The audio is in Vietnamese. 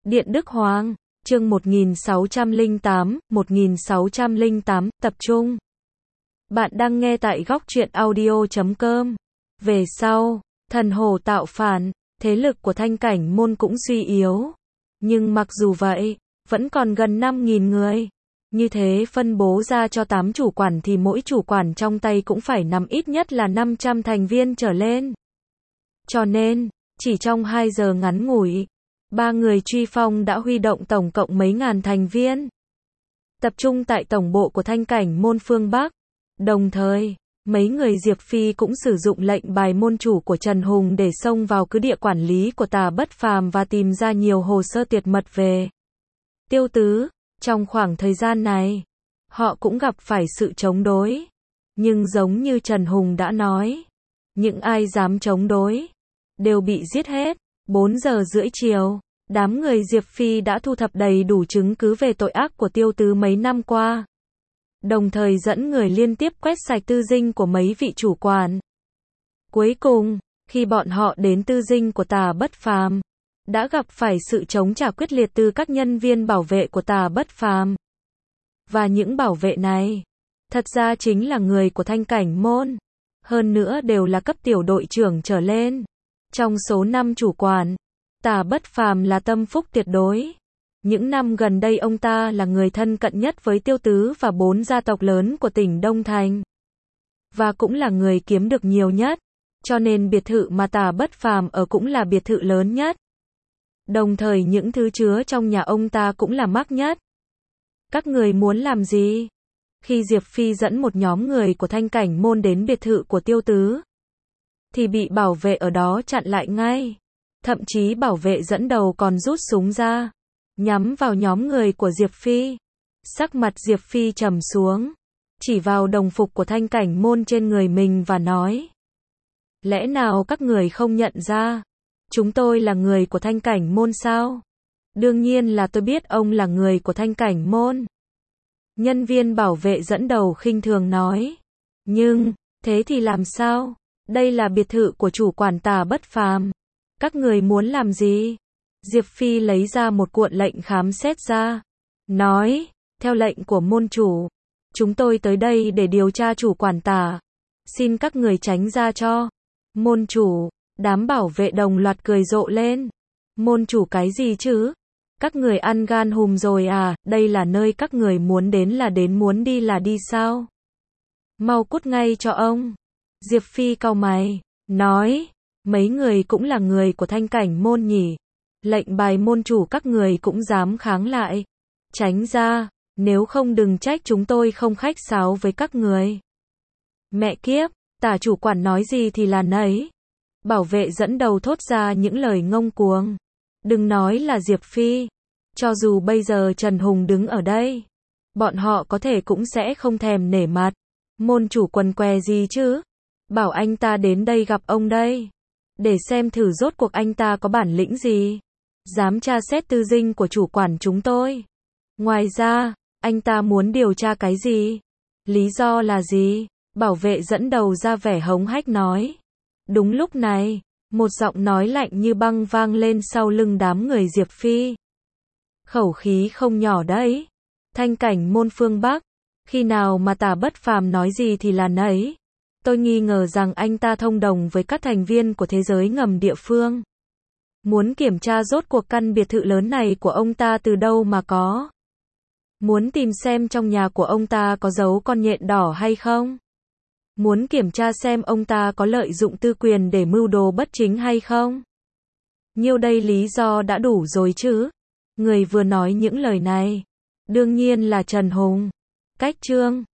Điện Đức Hoàng, chương 1608, tập trung. Bạn đang nghe tại góc truyện audio.com. Về sau, Thần Hồ tạo phản, thế lực của Thanh Cảnh Môn cũng suy yếu. Nhưng mặc dù vậy, vẫn còn gần 5.000 người. Như thế phân bố ra cho 8 chủ quản thì mỗi chủ quản trong tay cũng phải nắm ít nhất là 500 thành viên trở lên. Cho nên, chỉ trong 2 giờ ngắn ngủi, 3 người truy phong đã huy động tổng cộng mấy ngàn thành viên. Tập trung tại tổng bộ của Thanh Cảnh Môn phương Bắc. Đồng thời, mấy người Diệp Phi cũng sử dụng lệnh bài môn chủ của Trần Hùng để xông vào cứ địa quản lý của Tà Bất Phàm và tìm ra nhiều hồ sơ tuyệt mật về Tiêu Tứ. Trong khoảng thời gian này, họ cũng gặp phải sự chống đối. Nhưng giống như Trần Hùng đã nói, những ai dám chống đối, đều bị giết hết. 4 giờ rưỡi chiều, đám người Diệp Phi đã thu thập đầy đủ chứng cứ về tội ác của Tiêu Tứ mấy năm qua. Đồng thời dẫn người liên tiếp quét sạch tư dinh của mấy vị chủ quản. Cuối cùng, khi bọn họ đến tư dinh của Tà Bất Phàm, đã gặp phải sự chống trả quyết liệt từ các nhân viên bảo vệ của Tà Bất Phàm. Và những bảo vệ này, thật ra chính là người của Thanh Cảnh Môn. Hơn nữa đều là cấp tiểu đội trưởng trở lên. Trong số 5 chủ quản, Tà Bất Phàm là tâm phúc tuyệt đối. Những năm gần đây ông ta là người thân cận nhất với Tiêu Tứ và 4 gia tộc lớn của tỉnh Đông Thành. Và cũng là người kiếm được nhiều nhất. Cho nên biệt thự mà Tà Bất Phàm ở cũng là biệt thự lớn nhất. Đồng thời những thứ chứa trong nhà ông ta cũng là mắc nhất. Các người muốn làm gì? Khi Diệp Phi dẫn một nhóm người của Thanh Cảnh Môn đến biệt thự của Tiêu Tứ, thì bị bảo vệ ở đó chặn lại ngay. Thậm chí bảo vệ dẫn đầu còn rút súng ra, nhắm vào nhóm người của Diệp Phi. Sắc mặt Diệp Phi trầm xuống, chỉ vào đồng phục của Thanh Cảnh Môn trên người mình và nói: lẽ nào các người không nhận ra, chúng tôi là người của Thanh Cảnh Môn sao? Đương nhiên là tôi biết ông là người của Thanh Cảnh Môn. Nhân viên bảo vệ dẫn đầu khinh thường nói. Nhưng, thế thì làm sao? Đây là biệt thự của chủ quản Tà Bất Phàm. Các người muốn làm gì? Diệp Phi lấy ra một cuộn lệnh khám xét ra. Nói, theo lệnh của môn chủ, chúng tôi tới đây để điều tra chủ quản Tà. Xin các người tránh ra cho. Môn chủ, đám bảo vệ đồng loạt cười rộ lên. Môn chủ cái gì chứ? Các người ăn gan hùm rồi à? Đây là nơi các người muốn đến là đến, muốn đi là đi sao? Mau cút ngay cho ông. Diệp Phi cau mày, nói, mấy người cũng là người của Thanh Cảnh Môn nhỉ? Lệnh bài môn chủ các người cũng dám kháng lại. Tránh ra, nếu không đừng trách chúng tôi không khách sáo với các người. Mẹ kiếp, Tả chủ quản nói gì thì là nấy. Bảo vệ dẫn đầu thốt ra những lời ngông cuồng. Đừng nói là Diệp Phi. Cho dù bây giờ Trần Hùng đứng ở đây, bọn họ có thể cũng sẽ không thèm nể mặt. Môn chủ quần què gì chứ? Bảo anh ta đến đây gặp ông đây. Để xem thử rốt cuộc anh ta có bản lĩnh gì. Dám tra xét tư dinh của chủ quản chúng tôi. Ngoài ra, anh ta muốn điều tra cái gì? Lý do là gì? Bảo vệ dẫn đầu ra vẻ hống hách nói. Đúng lúc này, một giọng nói lạnh như băng vang lên sau lưng đám người Diệp Phi. Khẩu khí không nhỏ đấy. Thanh Cảnh Môn phương Bắc, khi nào mà Tà Bất Phàm nói gì thì là nấy. Tôi nghi ngờ rằng anh ta thông đồng với các thành viên của thế giới ngầm địa phương. Muốn kiểm tra rốt cuộc căn biệt thự lớn này của ông ta từ đâu mà có. Muốn tìm xem trong nhà của ông ta có giấu con nhện đỏ hay không. Muốn kiểm tra xem ông ta có lợi dụng tư quyền để mưu đồ bất chính hay không. Nhiêu đây lý do đã đủ rồi chứ. Người vừa nói những lời này, đương nhiên là Trần Hùng. Cách chương